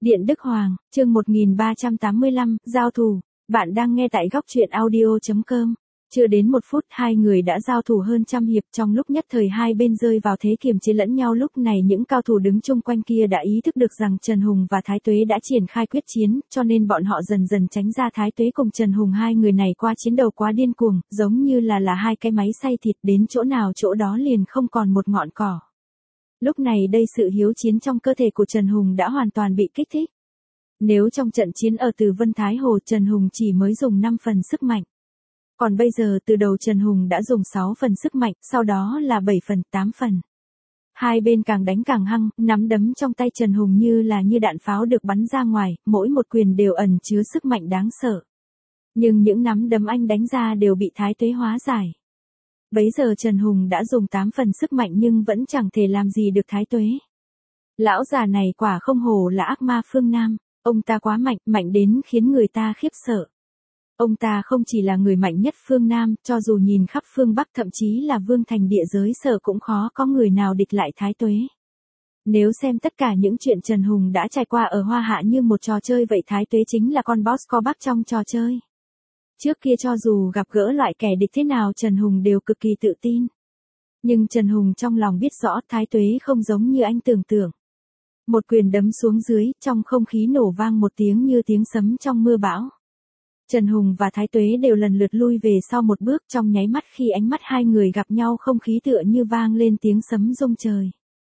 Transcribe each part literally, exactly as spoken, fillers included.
Điện Đức Hoàng, chương một nghìn ba trăm tám mươi lăm, giao thủ. Bạn đang nghe tại góc truyện audio chấm com. Chưa đến một phút hai người đã giao thủ hơn trăm hiệp, trong lúc nhất thời hai bên rơi vào thế kiềm chế lẫn nhau. Lúc này những cao thủ đứng chung quanh kia đã ý thức được rằng Trần Hùng và Thái Tuế đã triển khai quyết chiến, cho nên bọn họ dần dần tránh ra. Thái Tuế cùng Trần Hùng, hai người này qua chiến đấu quá điên cuồng, giống như là là hai cái máy xay thịt, đến chỗ nào chỗ đó liền không còn một ngọn cỏ. Lúc này đây sự hiếu chiến trong cơ thể của Trần Hùng đã hoàn toàn bị kích thích. Nếu trong trận chiến ở Từ Vân Thái Hồ, Trần Hùng chỉ mới dùng năm phần sức mạnh. Còn bây giờ từ đầu Trần Hùng đã dùng sáu phần sức mạnh, sau đó là bảy phần, tám phần. Hai bên càng đánh càng hăng, nắm đấm trong tay Trần Hùng như là như đạn pháo được bắn ra ngoài, mỗi một quyền đều ẩn chứa sức mạnh đáng sợ. Nhưng những nắm đấm anh đánh ra đều bị Thái Tuế hóa giải. Bấy giờ Trần Hùng đã dùng tám phần sức mạnh nhưng vẫn chẳng thể làm gì được Thái Tuế. Lão già này quả không hổ là ác ma phương Nam, ông ta quá mạnh, mạnh đến khiến người ta khiếp sợ. Ông ta không chỉ là người mạnh nhất phương Nam, cho dù nhìn khắp phương Bắc thậm chí là vương thành địa giới sở cũng khó có người nào địch lại Thái Tuế. Nếu xem tất cả những chuyện Trần Hùng đã trải qua ở Hoa Hạ như một trò chơi vậy, Thái Tuế chính là con boss co bắp trong trò chơi. Trước kia cho dù gặp gỡ loại kẻ địch thế nào Trần Hùng đều cực kỳ tự tin. Nhưng Trần Hùng trong lòng biết rõ Thái Tuế không giống như anh tưởng tượng. Một quyền đấm xuống dưới, trong không khí nổ vang một tiếng như tiếng sấm trong mưa bão. Trần Hùng và Thái Tuế đều lần lượt lui về sau một bước, trong nháy mắt khi ánh mắt hai người gặp nhau không khí tựa như vang lên tiếng sấm rung trời.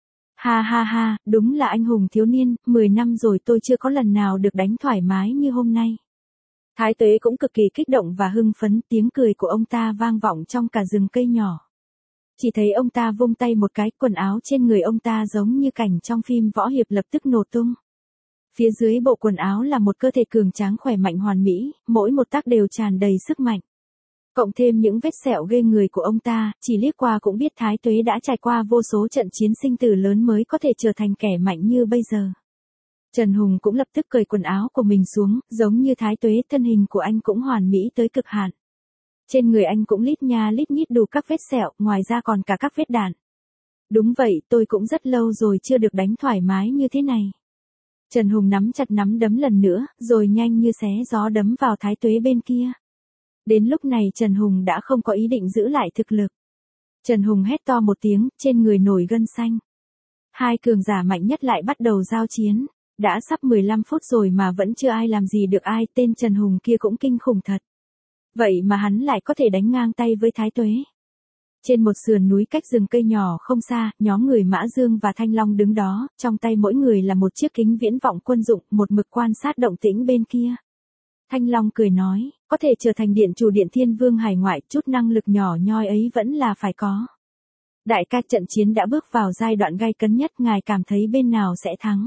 Ha ha ha, đúng là anh hùng thiếu niên, mười năm rồi tôi chưa có lần nào được đánh thoải mái như hôm nay. Thái Tuế cũng cực kỳ kích động và hưng phấn, tiếng cười của ông ta vang vọng trong cả rừng cây nhỏ. Chỉ thấy ông ta vung tay một cái, quần áo trên người ông ta giống như cảnh trong phim võ hiệp lập tức nổ tung. Phía dưới bộ quần áo là một cơ thể cường tráng khỏe mạnh hoàn mỹ, mỗi một tấc đều tràn đầy sức mạnh. Cộng thêm những vết sẹo ghê người của ông ta, chỉ liếc qua cũng biết Thái Tuế đã trải qua vô số trận chiến sinh tử lớn mới có thể trở thành kẻ mạnh như bây giờ. Trần Hùng cũng lập tức cởi quần áo của mình xuống, giống như Thái Tuế, thân hình của anh cũng hoàn mỹ tới cực hạn. Trên người anh cũng lít nha lít nhít đủ các vết sẹo, ngoài ra còn cả các vết đạn. Đúng vậy, tôi cũng rất lâu rồi chưa được đánh thoải mái như thế này. Trần Hùng nắm chặt nắm đấm lần nữa, rồi nhanh như xé gió đấm vào Thái Tuế bên kia. Đến lúc này Trần Hùng đã không có ý định giữ lại thực lực. Trần Hùng hét to một tiếng, trên người nổi gân xanh. Hai cường giả mạnh nhất lại bắt đầu giao chiến. Đã sắp mười lăm phút rồi mà vẫn chưa ai làm gì được ai, tên Trần Hùng kia cũng kinh khủng thật. Vậy mà hắn lại có thể đánh ngang tay với Thái Tuế. Trên một sườn núi cách rừng cây nhỏ không xa, nhóm người Mã Dương và Thanh Long đứng đó, trong tay mỗi người là một chiếc kính viễn vọng quân dụng, một mực quan sát động tĩnh bên kia. Thanh Long cười nói, có thể trở thành điện chủ Điện Thiên Vương hải ngoại, chút năng lực nhỏ nhoi ấy vẫn là phải có. Đại ca, trận chiến đã bước vào giai đoạn gay cấn nhất, ngài cảm thấy bên nào sẽ thắng?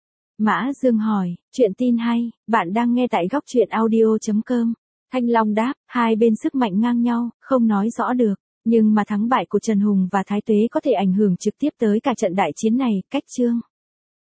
Mã Dương hỏi, chuyện tin hay, bạn đang nghe tại góc truyện audio chấm com. Thanh Long đáp, hai bên sức mạnh ngang nhau, không nói rõ được, nhưng mà thắng bại của Trần Hùng và Thái Tuế có thể ảnh hưởng trực tiếp tới cả trận đại chiến này. Cách chương